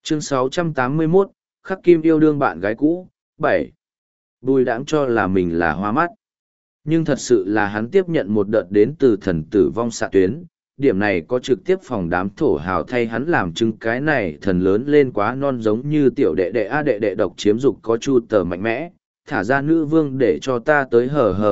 Chương 681, Khắc Kim yêu đương bạn gái cũ, 7. Bùi đãng cho là mình là hoa mắt. Nhưng thật sự là hắn tiếp nhận một đợt đến từ thần tử vong xạ tuyến, điểm này có trực tiếp phòng đám thổ hào thay hắn làm chứng cái này thần lớn lên quá non giống như tiểu đệ đệ a đệ đệ độc chiếm dục có chu tờ mạnh mẽ, thả ra nữ vương để cho ta tới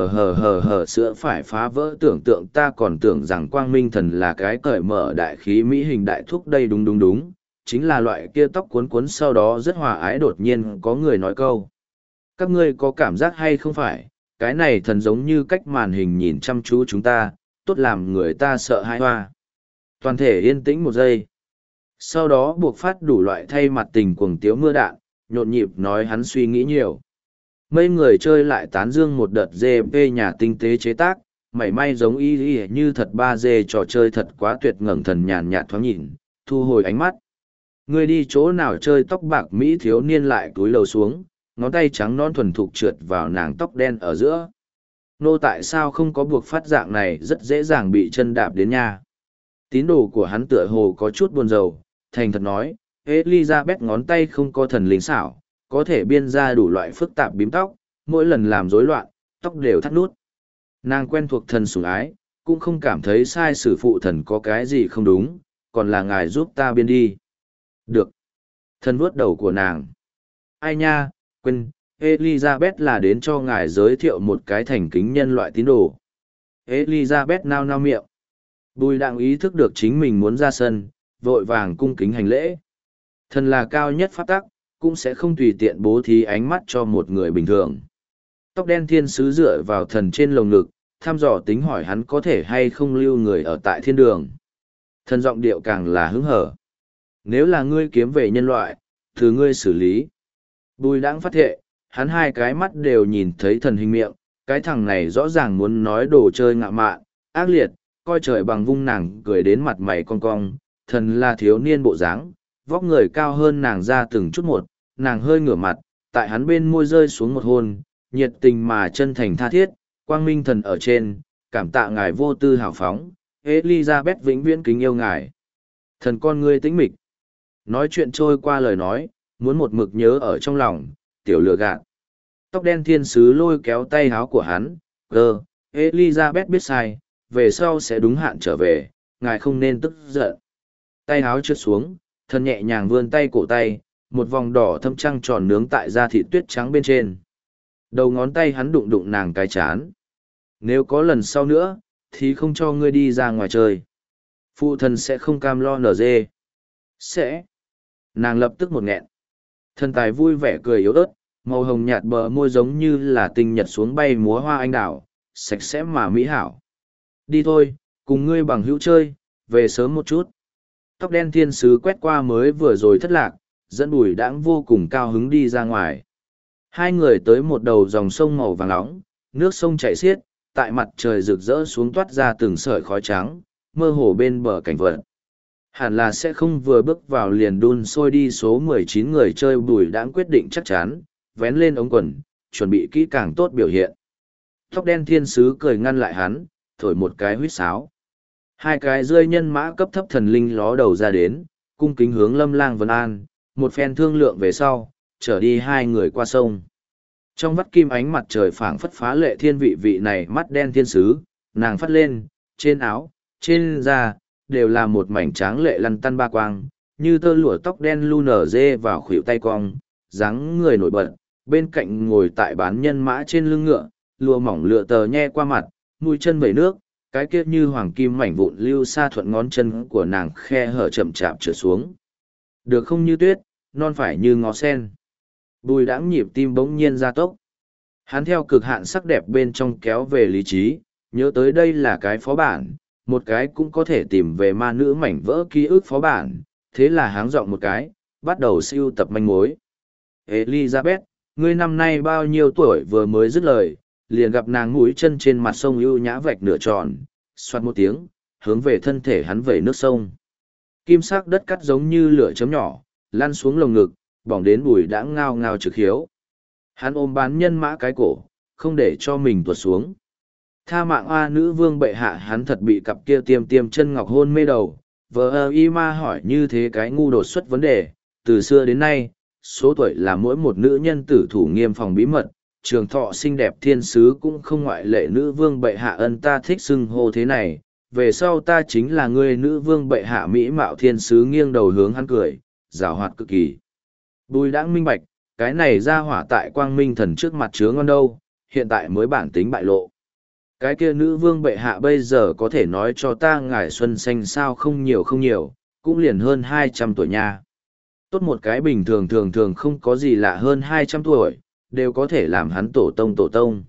hờ sữa phải phá vỡ tưởng tượng ta còn tưởng rằng quang minh thần là cái cởi mở đại khí mỹ hình đại thúc đây đúng, chính là loại kia tóc cuốn cuốn sau đó rất hòa ái đột nhiên có người nói câu. Các ngươi có cảm giác hay không phải, cái này thần giống như cách màn hình nhìn chăm chú chúng ta, tốt làm người ta sợ hãi hoa. Toàn thể yên tĩnh một giây. Sau đó buộc phát đủ loại thay mặt tình cuồng tiếu mưa đạn, nhộn nhịp nói hắn suy nghĩ nhiều. Mấy người chơi lại tán dương một đợt GP nhà tinh tế chế tác, mảy may giống y như thật 3D trò chơi thật quá tuyệt ngẩng thần nhàn nhạt thoáng nhìn, thu hồi ánh mắt. Người đi chỗ nào chơi tóc bạc Mỹ thiếu niên lại cúi đầu xuống, ngón tay trắng non thuần thục trượt vào nàng tóc đen ở giữa. Nô tại sao không có buộc phát dạng này rất dễ dàng bị chân đạp đến nha. Tín đồ của hắn tựa hồ có chút buồn rầu, thành thật nói, Elizabeth ngón tay không có thần linh xảo, có thể biên ra đủ loại phức tạp bím tóc, mỗi lần làm rối loạn, tóc đều thắt nút. Nàng quen thuộc thần sủng ái, cũng không cảm thấy sai sử phụ thần có cái gì không đúng, còn là ngài giúp ta biên đi. Được. Thần vuốt đầu của nàng. Ai nha, quên, Elizabeth là đến cho ngài giới thiệu một cái thành kính nhân loại tín đồ. Elizabeth nao nao miệng. Bùi đặng ý thức được chính mình muốn ra sân, vội vàng cung kính hành lễ. Thần là cao nhất pháp tắc, cũng sẽ không tùy tiện bố thí ánh mắt cho một người bình thường. Tóc đen thiên sứ dựa vào thần trên lồng ngực, thăm dò tính hỏi hắn có thể hay không lưu người ở tại thiên đường. Thần giọng điệu càng là hứng hở. Nếu là ngươi kiếm về nhân loại, từ ngươi xử lý. Bùi đãng phát thệ, hắn hai cái mắt đều nhìn thấy thần hình miệng, cái thằng này rõ ràng muốn nói đồ chơi ngạ mạn, ác liệt, coi trời bằng vung nàng cười đến mặt mày cong cong, thần là thiếu niên bộ dáng, vóc người cao hơn nàng ra từng chút một, nàng hơi ngửa mặt, tại hắn bên môi rơi xuống một hôn, nhiệt tình mà chân thành tha thiết, quang minh thần ở trên, cảm tạ ngài vô tư hào phóng, Elizabeth vĩnh viễn kính yêu ngài. Thần con ngươi tĩnh mịch. Nói chuyện trôi qua lời nói, muốn một mực nhớ ở trong lòng, tiểu lừa gạt. Tóc đen thiên sứ lôi kéo tay háo của hắn, Elizabeth biết sai, về sau sẽ đúng hạn trở về, ngài không nên tức giận. Tay háo trượt xuống, thần nhẹ nhàng vươn tay cổ tay, một vòng đỏ thâm trăng tròn nướng tại da thịt tuyết trắng bên trên. Đầu ngón tay hắn đụng đụng nàng cái chán. Nếu có lần sau nữa, thì không cho ngươi đi ra ngoài chơi. Phụ thần sẽ không cam lo nở dê. Sẽ. Nàng lập tức một nghẹn. Thần tài vui vẻ cười yếu ớt, màu hồng nhạt bờ môi giống như là tinh nhật xuống bay múa hoa anh đào, sạch sẽ mà mỹ hảo. Đi thôi, cùng ngươi bằng hữu chơi, về sớm một chút. Tóc đen thiên sứ quét qua mới vừa rồi thất lạc, dẫn Bùi Đãng vô cùng cao hứng đi ra ngoài. Hai người tới một đầu dòng sông màu vàng nóng, nước sông chảy xiết, tại mặt trời rực rỡ xuống toát ra từng sợi khói trắng, mơ hồ bên bờ cảnh vật. Hẳn là sẽ không vừa bước vào liền đun sôi đi số 19 người chơi. Bùi Đãng quyết định chắc chắn, vén lên ống quần, chuẩn bị kỹ càng tốt biểu hiện. Tóc đen thiên sứ cười ngăn lại hắn, thổi một cái huýt sáo. Hai cái rơi nhân mã cấp thấp thần linh ló đầu ra đến, cung kính hướng Lâm Lang Vân An, một phen thương lượng về sau, trở đi hai người qua sông. Trong vắt kim ánh mặt trời phảng phất phá lệ thiên vị này mắt đen thiên sứ, nàng phát lên, trên áo, trên da, đều là một mảnh tráng lệ lăn tăn ba quang, như tơ lụa tóc đen lu nở dê vào khuỷu tay cong, dáng người nổi bật, bên cạnh ngồi tại bán nhân mã trên lưng ngựa, lụa mỏng lựa tờ nhe qua mặt, mũi chân vẩy nước, cái kia như hoàng kim mảnh vụn lưu xa thuận ngón chân của nàng khe hở chậm chạp trượt xuống. Được không như tuyết, non phải như ngó sen. Bùi Đãng nhịp tim bỗng nhiên gia tốc. Hắn theo cực hạn sắc đẹp bên trong kéo về lý trí, nhớ tới đây là cái phó bản, một cái cũng có thể tìm về ma nữ mảnh vỡ ký ức phó bản, thế là háng giọng một cái, bắt đầu sưu tập manh mối. Elizabeth, ngươi năm nay bao nhiêu tuổi? Vừa mới dứt lời, liền gặp nàng mũi chân trên mặt sông ưu nhã vạch nửa tròn, xoát một tiếng, hướng về thân thể hắn vẩy nước sông. Kim sắc đất cắt giống như lửa chấm nhỏ, lăn xuống lồng ngực, bỏng đến Bùi Đãng ngao ngao trực hiếu. Hắn ôm bán nhân mã cái cổ, không để cho mình tuột xuống. Tha mạng A nữ vương bệ hạ, hắn thật bị cặp kia tiêm tiêm chân ngọc hôn mê đầu. Vợ y ma hỏi như thế cái ngu đột xuất vấn đề, từ xưa đến nay, số tuổi là mỗi một nữ nhân tử thủ nghiêm phòng bí mật, trường thọ xinh đẹp thiên sứ cũng không ngoại lệ. Nữ vương bệ hạ ân, ta thích xưng hô thế này, về sau ta chính là ngươi nữ vương bệ hạ. Mỹ mạo thiên sứ nghiêng đầu hướng hắn cười, giảo hoạt cực kỳ. Bùi đãng minh bạch, cái này ra hỏa tại quang minh thần trước mặt chứa ngon đâu, hiện tại mới bản tính bại lộ. Cái kia nữ vương bệ hạ bây giờ có thể nói cho ta ngài xuân xanh sao? Không nhiều không nhiều, cũng liền hơn 200 tuổi nha. Tốt một cái bình thường thường thường không có gì lạ, hơn 200 tuổi, đều có thể làm hắn tổ tông tổ tông.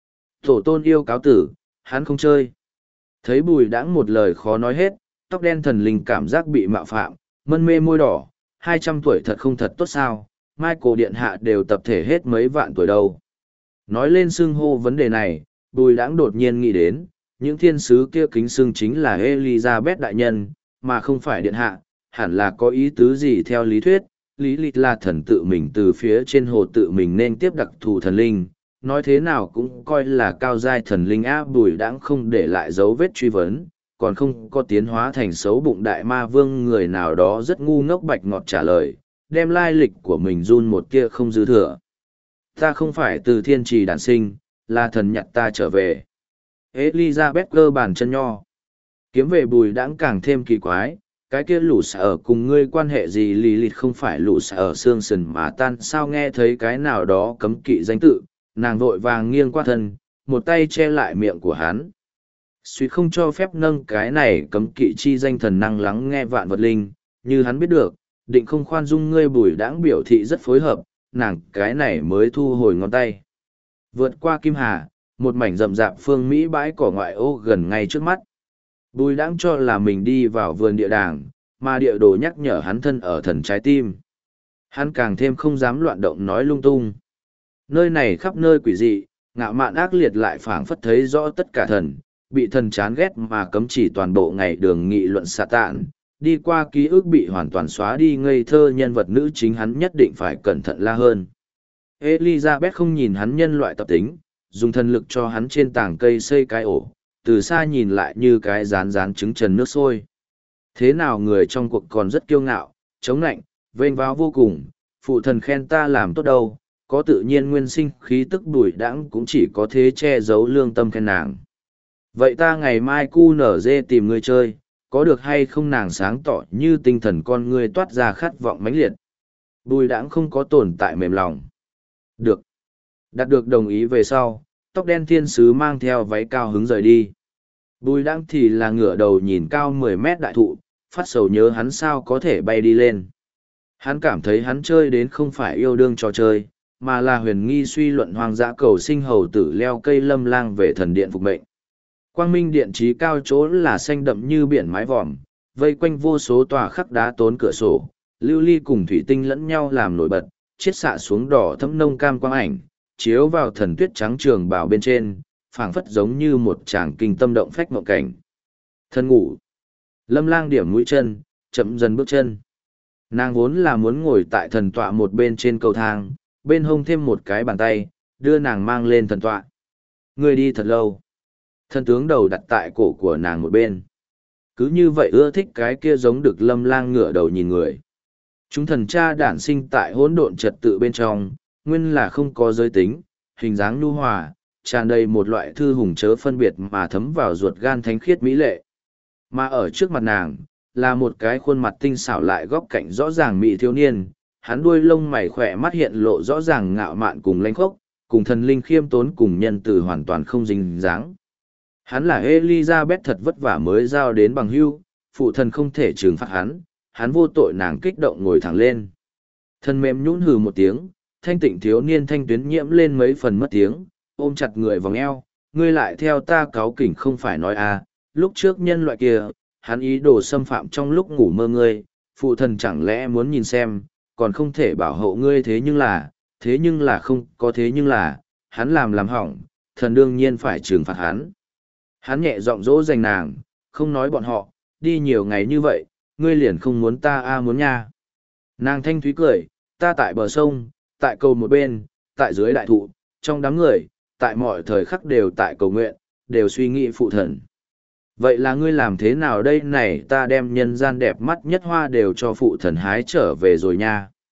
Tổ tôn yêu cáo tử, hắn không chơi. Thấy bùi đãng một lời khó nói hết, tóc đen thần linh cảm giác bị mạo phạm, mân mê môi đỏ, 200 tuổi thật không thật tốt sao, Michael điện hạ đều tập thể hết mấy vạn tuổi đâu. Nói lên xưng hô vấn đề này, bùi đãng đột nhiên nghĩ đến, những thiên sứ kia kính xưng chính là Elizabeth đại nhân, mà không phải điện hạ, hẳn là có ý tứ gì theo lý thuyết. Lý lịch là thần tự mình từ phía trên hồ tự mình nên tiếp đặc thù thần linh, nói thế nào cũng coi là cao giai thần linh á. Bùi đãng không để lại dấu vết truy vấn, còn không có tiến hóa thành xấu bụng đại ma vương người nào đó rất ngu ngốc bạch ngọt trả lời, đem lai lịch của mình run một kia không dư thừa. Ta không phải từ thiên trì đản sinh, là thần nhặt ta trở về. Elizabeth cơ bàn chân nho. Kiếm về bùi đãng càng thêm kỳ quái, cái kia lũ sở cùng ngươi quan hệ gì? Lì lịt không phải lũ sở xương sần mà tan sao? Nghe thấy cái nào đó cấm kỵ danh tự, nàng vội vàng nghiêng qua thân, một tay che lại miệng của hắn. Suýt không cho phép nâng cái này cấm kỵ chi danh. Thần năng lắng nghe vạn vật linh, như hắn biết được, định không khoan dung ngươi. Bùi đãng biểu thị rất phối hợp, nàng cái này mới thu hồi ngón tay. Vượt qua Kim Hà, một mảnh rậm rạp phương Mỹ bãi cỏ ngoại ô gần ngay trước mắt. Bùi đãng cho là mình đi vào vườn địa đàng, mà địa đồ nhắc nhở hắn thân ở thần trái tim. Hắn càng thêm không dám loạn động nói lung tung. Nơi này khắp nơi quỷ dị, ngạo mạn ác liệt, lại phảng phất thấy rõ tất cả thần, bị thần chán ghét mà cấm chỉ toàn bộ ngày đường nghị luận xạ tạn. Đi qua ký ức bị hoàn toàn xóa đi ngây thơ nhân vật nữ chính, hắn nhất định phải cẩn thận la hơn. Elizabeth không nhìn hắn nhân loại tập tính, dùng thần lực cho hắn trên tảng cây xây cái ổ, từ xa nhìn lại như cái rán rán trứng trần nước sôi. Thế nào người trong cuộc còn rất kiêu ngạo, chống nạnh, vênh váo vô cùng, phụ thần khen ta làm tốt đâu, có tự nhiên nguyên sinh khí tức. Bùi đãng cũng chỉ có thế che giấu lương tâm khen nàng. Vậy ta ngày mai cu nở dê tìm ngươi chơi, có được hay không? Nàng sáng tỏ như tinh thần con ngươi toát ra khát vọng mãnh liệt. Bùi đãng không có tồn tại mềm lòng. Được. Đạt được đồng ý về sau, tóc đen thiên sứ mang theo váy cao hứng rời đi. Bùi đãng thì là ngửa đầu nhìn cao 10 mét đại thụ, phát sầu nhớ hắn sao có thể bay đi lên. Hắn cảm thấy hắn chơi đến không phải yêu đương trò chơi, mà là huyền nghi suy luận hoang dã cầu sinh hầu tử leo cây lâm lang về thần điện phục mệnh. Quang minh điện trí cao chỗ là xanh đậm như biển mái vòm, vây quanh vô số tòa khắc đá tốn cửa sổ, lưu ly cùng thủy tinh lẫn nhau làm nổi bật, chiết xạ xuống đỏ thẫm nông cam quang ảnh, chiếu vào thần tuyết trắng trường bào bên trên, phảng phất giống như một tràng kinh tâm động phách mộng cảnh. Thân ngủ. Lâm lang điểm mũi chân, chậm dần bước chân. Nàng vốn là muốn ngồi tại thần tọa một bên trên cầu thang, bên hông thêm một cái bàn tay, đưa nàng mang lên thần tọa. Người đi thật lâu. Thần tướng đầu đặt tại cổ của nàng một bên. Cứ như vậy ưa thích cái kia giống được Lâm lang ngửa đầu nhìn người. Chúng thần cha đản sinh tại hỗn độn trật tự bên trong, nguyên là không có giới tính, hình dáng nhu hòa, tràn đầy một loại thư hùng chớ phân biệt mà thấm vào ruột gan thánh khiết mỹ lệ. Mà ở trước mặt nàng, là một cái khuôn mặt tinh xảo lại góc cạnh rõ ràng mỹ thiếu niên, hắn đuôi lông mày khỏe mắt hiện lộ rõ ràng ngạo mạn cùng lãnh khốc, cùng thần linh khiêm tốn cùng nhân từ hoàn toàn không dính dáng. Hắn là Elizabeth thật vất vả mới giao đến bằng hữu, phụ thần không thể trừng phạt hắn vô tội. Nàng kích động ngồi thẳng lên. Thân mềm nhũn hừ một tiếng, thanh tịnh thiếu niên thanh tuyến nhiễm lên mấy phần mất tiếng, ôm chặt người vòng eo, ngươi lại theo ta cáu kỉnh không phải nói à, lúc trước nhân loại kia, hắn ý đồ xâm phạm trong lúc ngủ mơ ngươi, phụ thần chẳng lẽ muốn nhìn xem, còn không thể bảo hộ ngươi. Thế nhưng là không có thế nhưng là, hắn làm hỏng, thần đương nhiên phải trừng phạt hắn. Hắn nhẹ giọng dỗ dành nàng, không nói bọn họ, đi nhiều ngày như vậy, ngươi liền không muốn ta muốn nha. Nàng thanh thúy cười, ta tại bờ sông, tại cầu một bên, tại dưới đại thụ, trong đám người, tại mọi thời khắc đều tại cầu nguyện, đều suy nghĩ phụ thần. Vậy là ngươi làm thế nào đây này? Ta đem nhân gian đẹp mắt nhất hoa đều cho phụ thần hái trở về rồi nha.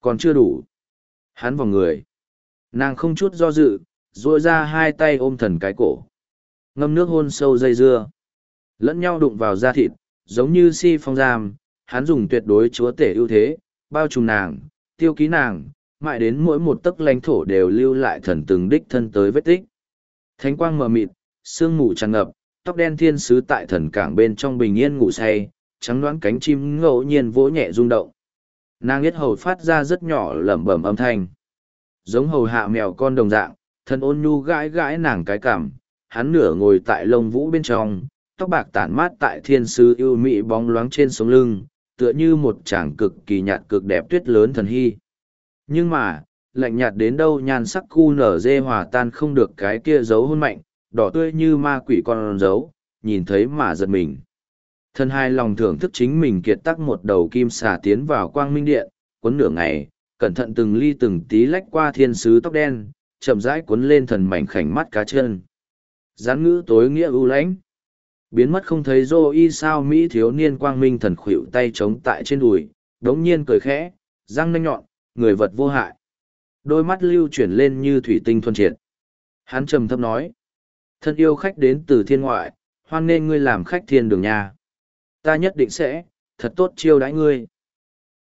Còn chưa đủ. Hắn vào người. Nàng không chút do dự, duỗi ra hai tay ôm thần cái cổ. Ngâm nước hôn sâu dây dưa. Lẫn nhau đụng vào da thịt, giống như si phong giam, hắn dùng tuyệt đối chúa tể ưu thế, bao trùm nàng, tiêu ký nàng, mãi đến mỗi một tấc lãnh thổ đều lưu lại thần từng đích thân tới vết tích. Thánh quang mờ mịt, sương mù tràn ngập, tóc đen thiên sứ tại thần cảng bên trong bình yên ngủ say, trắng đoán cánh chim ngẫu nhiên vỗ nhẹ rung động. Nàng biết hầu phát ra rất nhỏ lẩm bẩm âm thanh. Giống hầu hạ mèo con đồng dạng, thần ôn nhu gãi gãi nàng cái cảm, hắn nửa ngồi tại lông vũ bên trong, tóc bạc tản mát tại thiên sứ yêu mị bóng loáng trên sống lưng, tựa như một chàng cực kỳ nhạt cực đẹp tuyết lớn thần hy. Nhưng mà, lạnh nhạt đến đâu nhan sắc cu nở dê hòa tan không được cái kia dấu hôn mạnh, đỏ tươi như ma quỷ con dấu, nhìn thấy mà giật mình. Thân hai lòng thưởng thức chính mình kiệt tắc một đầu kim xà tiến vào quang minh điện, cuốn nửa ngày, cẩn thận từng ly từng tí lách qua thiên sứ tóc đen, chậm rãi cuốn lên thần mảnh khảnh mắt cá chân. Gián ngữ tối nghĩa ưu lãnh. Biến mất không thấy dô y sao Mỹ thiếu niên quang minh thần khuỵu tay trống tại trên đùi, đống nhiên cười khẽ, răng nanh nhọn, người vật vô hại. Đôi mắt lưu chuyển lên như thủy tinh thuần triệt. Hắn trầm thấp nói, thân yêu khách đến từ thiên ngoại, hoan nên ngươi làm khách thiên đường nhà. Ta nhất định sẽ, thật tốt chiêu đãi ngươi.